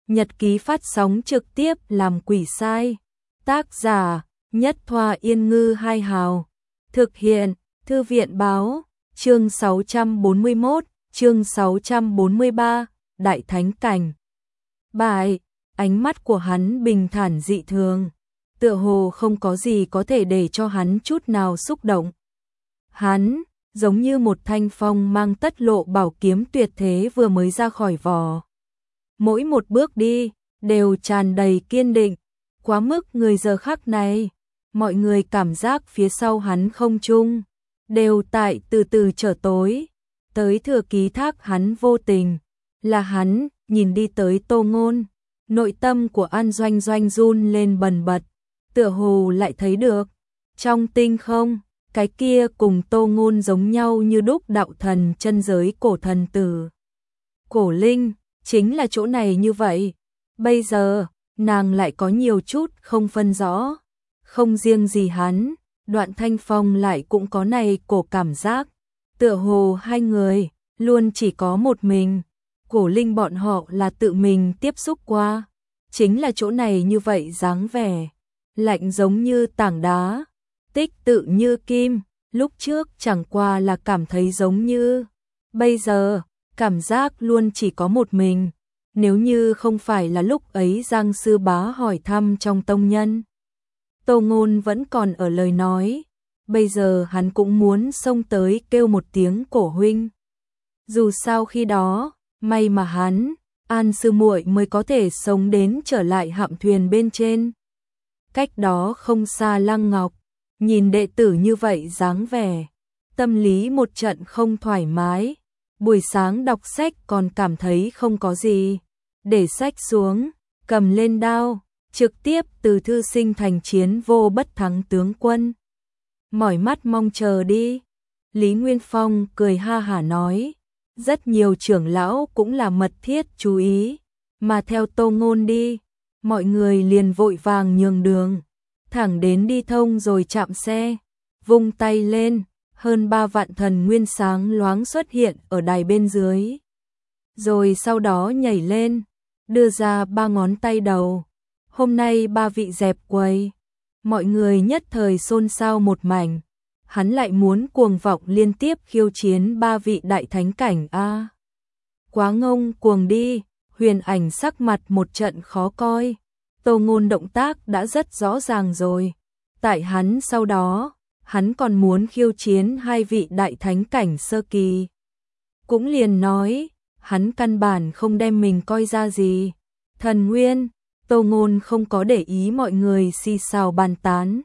Nhật ký phát sóng trực tiếp làm quỷ sai. Tác giả: Nhất Thoa Yên Ngư Hai Hào. Thực hiện: Thư viện báo. Chương 641, chương 643, Đại Thánh Cảnh. Bại, ánh mắt của hắn bình thản dị thường, tựa hồ không có gì có thể để cho hắn chút nào xúc động. Hắn, giống như một thanh phong mang tất lộ bảo kiếm tuyệt thế vừa mới ra khỏi vỏ. Mỗi một bước đi, đều tràn đầy kiên định, quá mức người giờ khắc này. Mọi người cảm giác phía sau hắn không trung, đều tại từ từ trở tối, tới thừa ký thác hắn vô tình. Là hắn, nhìn đi tới Tô Ngôn, nội tâm của An Doanh Doanh run lên bần bật, tựa hồ lại thấy được, trong tinh không, cái kia cùng Tô Ngôn giống nhau như đúc đạo thần chân giới cổ thần tử. Cổ Linh, chính là chỗ này như vậy. Bây giờ, nàng lại có nhiều chút không phân rõ. Không riêng gì hắn, Đoạn Thanh Phong lại cũng có này cổ cảm giác. Tựa hồ hai người, luôn chỉ có một mình. Cổ Linh bọn họ là tự mình tiếp xúc qua. Chính là chỗ này như vậy dáng vẻ. Lạnh giống như tảng đá, tích tự như kim. Lúc trước chẳng qua là cảm thấy giống như. Bây giờ, cảm giác luôn chỉ có một mình. Nếu như không phải là lúc ấy Giang Sư Bá hỏi thăm trong tông nhân, Tô Ngôn vẫn còn ở lời nói, bây giờ hắn cũng muốn xông tới kêu một tiếng cổ huynh. Dù sao khi đó, may mà hắn, An sư muội mới có thể sống đến trở lại hạm thuyền bên trên. Cách đó không xa Lăng Ngọc, nhìn đệ tử như vậy dáng vẻ, tâm lý một trận không thoải mái. Buổi sáng đọc sách còn cảm thấy không có gì, để sách xuống, cầm lên đao, trực tiếp từ thư sinh thành chiến vô bất thắng tướng quân. Mỏi mắt mong chờ đi. Lý Nguyên Phong cười ha hả nói, rất nhiều trưởng lão cũng là mật thiết chú ý, mà theo Tô Ngôn đi, mọi người liền vội vàng nhường đường, thẳng đến đi thông rồi chạm xe, vung tay lên, hơn 3 vạn thần nguyên sáng loáng xuất hiện ở đài bên dưới. Rồi sau đó nhảy lên, đưa ra 3 ngón tay đầu. Hôm nay 3 vị dẹp quầy. Mọi người nhất thời xôn xao một mảnh. Hắn lại muốn cuồng vọng liên tiếp khiêu chiến 3 vị đại thánh cảnh a. Quá ngông cuồng đi. Huyền Ảnh sắc mặt một trận khó coi. Tô Ngôn động tác đã rất rõ ràng rồi. Tại hắn sau đó, hắn còn muốn khiêu chiến 2 vị đại thánh cảnh sơ kỳ. Cũng liền nói, hắn căn bản không đem mình coi ra gì. Thần nguyên, Tô Ngôn không có để ý mọi người xì xào bàn tán,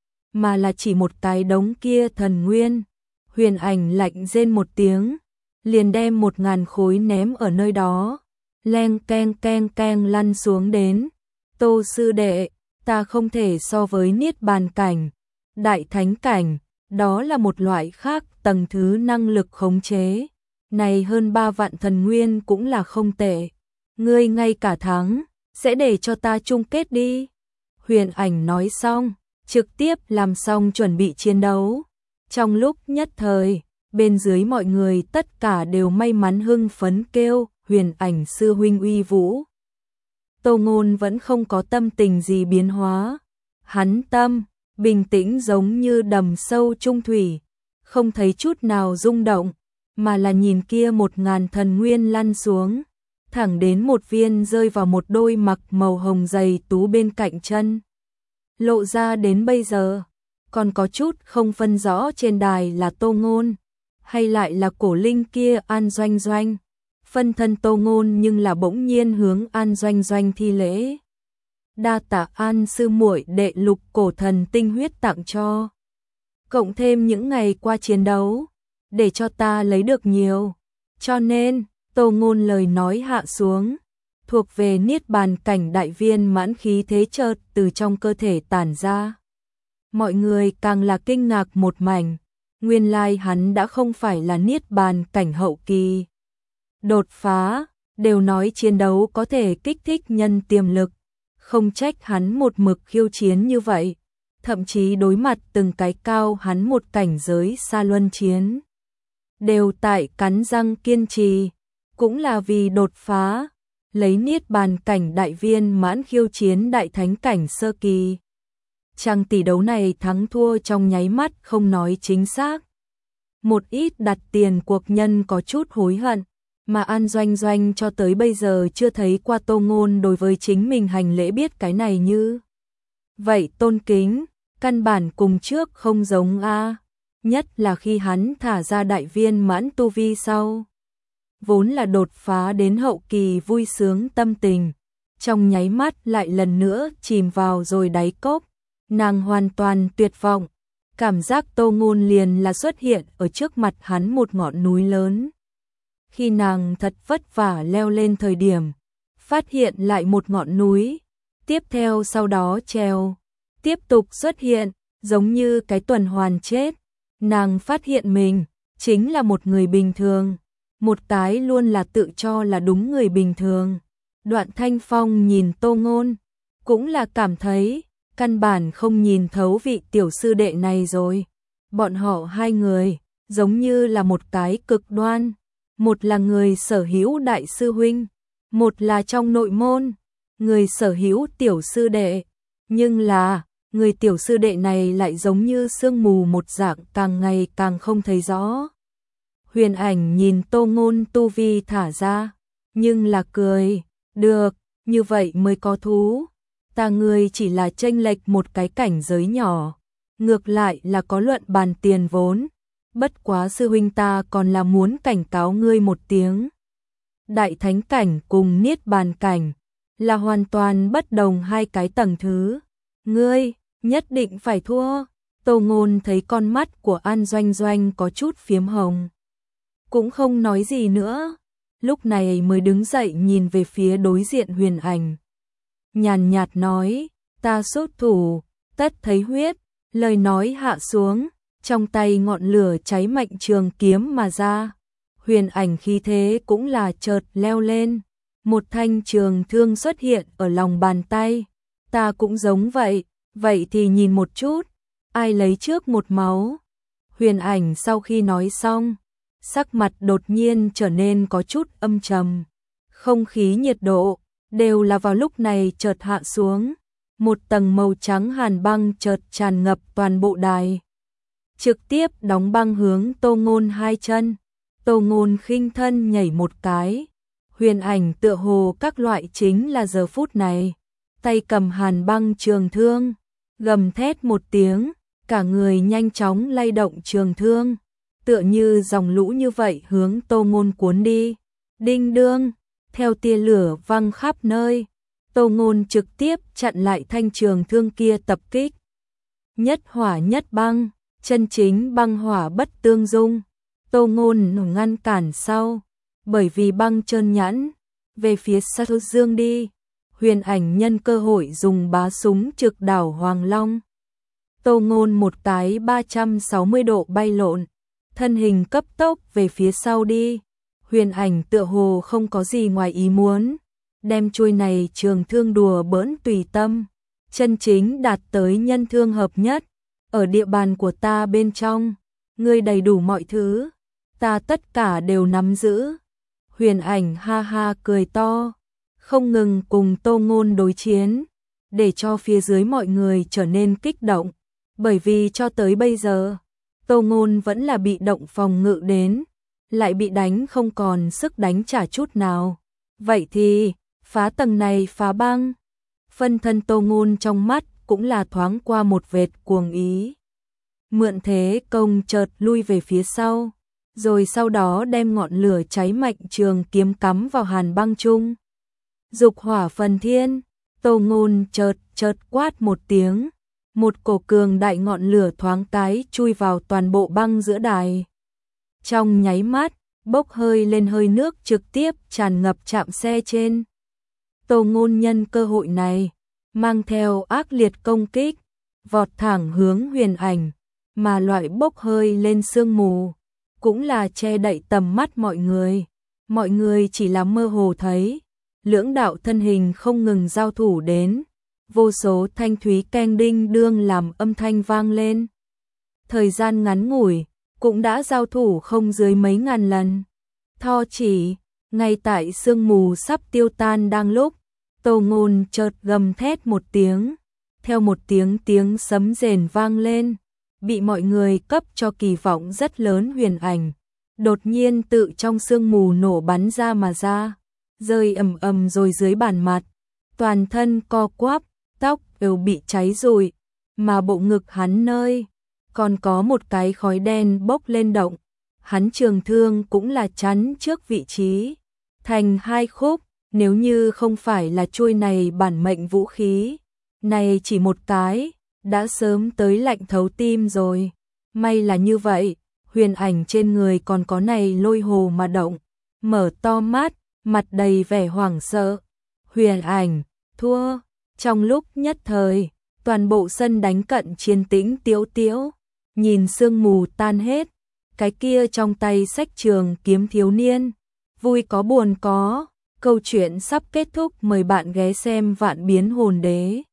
mà là chỉ một cái đống kia thần nguyên. Huyền Ảnh lạnh rên một tiếng, liền đem 1000 khối ném ở nơi đó, leng keng lăn xuống đến. Tô sư đệ, ta không thể so với niết bàn cảnh, đại thánh cảnh, đó là một loại khác tầng thứ năng lực khống chế. Này hơn 3 vạn thần nguyên cũng là không tệ. Ngươi ngay cả thắng, sẽ để cho ta chung kết đi. Huyền Ảnh nói xong, trực tiếp làm xong chuẩn bị chiến đấu. Trong lúc nhất thời, bên dưới mọi người tất cả đều may mắn hưng phấn kêu, Huyền Ảnh sư huynh uy vũ. Tô Ngôn vẫn không có tâm tình gì biến hóa. Hắn tâm, bình tĩnh giống như đầm sâu trung thủy, không thấy chút nào rung động, mà là nhìn kia 1000 thần nguyên lăn xuống, thẳng đến một viên rơi vào một đôi mặc màu hồng giày tú bên cạnh chân. Lộ ra đến bây giờ, còn có chút không phân rõ trên đài là Tô Ngôn, hay lại là Cổ Linh kia An Doanh Doanh. Phân thân Tô Ngôn nhưng là bỗng nhiên hướng An Doanh Doanh thi lễ. Đa tạ An sư muội đệ lục cổ thần tinh huyết tặng cho. Cộng thêm những ngày qua chiến đấu, để cho ta lấy được nhiều. Cho nên, Tô Ngôn lời nói hạ xuống, thuộc về niết bàn cảnh đại viên mãn khí thế chợt từ trong cơ thể tản ra. Mọi người càng là kinh ngạc một mảnh, nguyên lai hắn đã không phải là niết bàn cảnh hậu kỳ. Đột phá, đều nói chiến đấu có thể kích thích nhân tiềm lực, không trách hắn một mực khiêu chiến như vậy, thậm chí đối mặt từng cái cao hắn một cảnh giới xa luân chiến. Đều tại cắn răng kiên trì, cũng là vì đột phá. lấy niết bàn cảnh đại viên mãn khiêu chiến đại thánh cảnh sơ kỳ. Trang tỷ đấu này thắng thua trong nháy mắt không nói chính xác. Một ít đặt tiền cuộc nhân có chút hối hận, mà An Doanh Doanh cho tới bây giờ chưa thấy qua Tô Ngôn đối với chính mình hành lễ biết cái này như vậy tôn kính, căn bản cùng trước không giống a, nhất là khi hắn thả ra đại viên mãn tu vi sau. Vốn là đột phá đến hậu kỳ vui sướng tâm tình, trong nháy mắt lại lần nữa chìm vào rồi đáy cốc, nàng hoàn toàn tuyệt vọng, cảm giác Tô Ngôn liền là xuất hiện ở trước mặt hắn một ngọn núi lớn. Khi nàng thật vất vả leo lên thời điểm, phát hiện lại một ngọn núi, tiếp theo sau đó treo, tiếp tục xuất hiện, giống như cái tuần hoàn chết. Nàng phát hiện mình chính là một người bình thường, một cái luôn là tự cho là đúng người bình thường. Đoạn Thanh Phong nhìn Tô Ngôn, cũng là cảm thấy căn bản không nhìn thấu vị tiểu sư đệ này rồi. Bọn họ hai người giống như là một cái cực đoan, một là người sở hữu đại sư huynh, một là trong nội môn, người sở hữu tiểu sư đệ, nhưng là người tiểu sư đệ này lại giống như sương mù một dạng càng ngày càng không thấy rõ. Huyền Ảnh nhìn Tô Ngôn tu vi thả ra, nhưng là cười, được, như vậy mới có thú. Ta người chỉ là chênh lệch một cái cảnh giới nhỏ, ngược lại là có luận bàn tiền vốn. Bất quá sư huynh ta còn là muốn cảnh cáo ngươi một tiếng. Đại thánh cảnh cùng niết bàn cảnh là hoàn toàn bất đồng hai cái tầng thứ. Ngươi nhất định phải thua. Tô Ngôn thấy con mắt của An Doanh Doanh có chút phiếm hồng, cũng không nói gì nữa, lúc này mới đứng dậy nhìn về phía đối diện Huyền Ảnh. Nhàn nhạt nói, ta xuất thủ, tất thấy huyết, lời nói hạ xuống, trong tay ngọn lửa cháy mạnh trường kiếm mà ra. Huyền Ảnh khí thế cũng là chợt leo lên, một thanh trường thương xuất hiện ở lòng bàn tay. Ta cũng giống vậy, vậy thì nhìn một chút, ai lấy trước một máu. Huyền Ảnh sau khi nói xong, sắc mặt đột nhiên trở nên có chút âm trầm. Không khí nhiệt độ đều là vào lúc này chợt hạ xuống, một tầng màu trắng hàn băng chợt tràn ngập toàn bộ đài, trực tiếp đóng băng hướng Tô Ngôn hai chân. Tô Ngôn khinh thân nhảy một cái, Huyền Ảnh tựa hồ các loại chính là giờ phút này, tay cầm hàn băng trường thương, gầm thét một tiếng, cả người nhanh chóng lay động trường thương, tựa như dòng lũ như vậy hướng Tô Ngôn cuốn đi. Đinh đương, theo tia lửa văng khắp nơi, Tô Ngôn trực tiếp chặn lại thanh trường thương kia tập kích. Nhất hỏa nhất băng, chân chính băng hỏa bất tương dung. Tô Ngôn ngăn cản sau, bởi vì băng trơn nhẵn, về phía sát dương đi. Huyền Ảnh nhân cơ hội dùng bá súng trực đảo Hoàng Long. Tô Ngôn một cái 360 độ bay lộn, thân hình cấp tốc về phía sau đi. Huyền Ảnh tựa hồ không có gì ngoài ý muốn, đem chuôi này trường thương đùa bỡn tùy tâm, chân chính đạt tới nhân thương hợp nhất. Ở địa bàn của ta bên trong, ngươi đầy đủ mọi thứ, ta tất cả đều nắm giữ. Huyền Ảnh ha ha cười to, không ngừng cùng Tô Ngôn đối chiến, để cho phía dưới mọi người trở nên kích động, bởi vì cho tới bây giờ, Tô Ngôn vẫn là bị động phòng ngự đến, lại bị đánh không còn sức đánh trả chút nào. Vậy thì, phá tầng này phá băng. Phân thân Tô Ngôn trong mắt cũng là thoáng qua một vệt cuồng ý. Mượn thế công chợt lui về phía sau, rồi sau đó đem ngọn lửa cháy mạnh trường kiếm cắm vào hàn băng chung. Dục hỏa phần thiên, Tô Ngôn chợt quát một tiếng, một cổ cường đại ngọn lửa thoáng cái chui vào toàn bộ băng giữa đài. Trong nháy mắt, bốc hơi lên hơi nước trực tiếp tràn ngập trạm xe trên. Tô Ngôn nhân cơ hội này, mang theo ác liệt công kích, vọt thẳng hướng Huyền Ảnh, mà loại bốc hơi lên sương mù, cũng là che đậy tầm mắt mọi người. Mọi người chỉ là mơ hồ thấy, lưỡng đạo thân hình không ngừng giao thủ đến, vô số thanh thúy keng đinh đương làm âm thanh vang lên. Thời gian ngắn ngủi, cũng đã giao thủ không dưới mấy ngàn lần. Tho chỉ, Ngay tại sương mù sắp tiêu tan đang lúc, Tô Ngôn chợt gầm thét một tiếng, theo một tiếng sấm rền vang lên, bị mọi người cấp cho kỳ vọng rất lớn Huyền Ảnh, đột nhiên tự trong sương mù nổ bắn ra mà ra, rơi ầm ầm rồi dưới bàn mặt, toàn thân co quắp, tóc đều bị cháy rụi, mà bộ ngực hắn nơi còn có một cái khói đen bốc lên động, hắn trường thương cũng là chắn trước vị trí, thành hai khúc, nếu như không phải là chuôi này bản mệnh vũ khí, này chỉ một cái, đã sớm tới lạnh thấu tim rồi. May là như vậy, Huyền Ảnh trên người còn có này lôi hồ mà động, mở to mắt, mặt đầy vẻ hoảng sợ. Huyền Ảnh, thua, trong lúc nhất thời, toàn bộ sân đánh cận chiến tĩnh tiếu tiếu, nhìn sương mù tan hết, cái kia trong tay sách trường kiếm thiếu niên, vui có buồn có, câu chuyện sắp kết thúc, mời bạn ghé xem Vạn Biến Hồn Đế.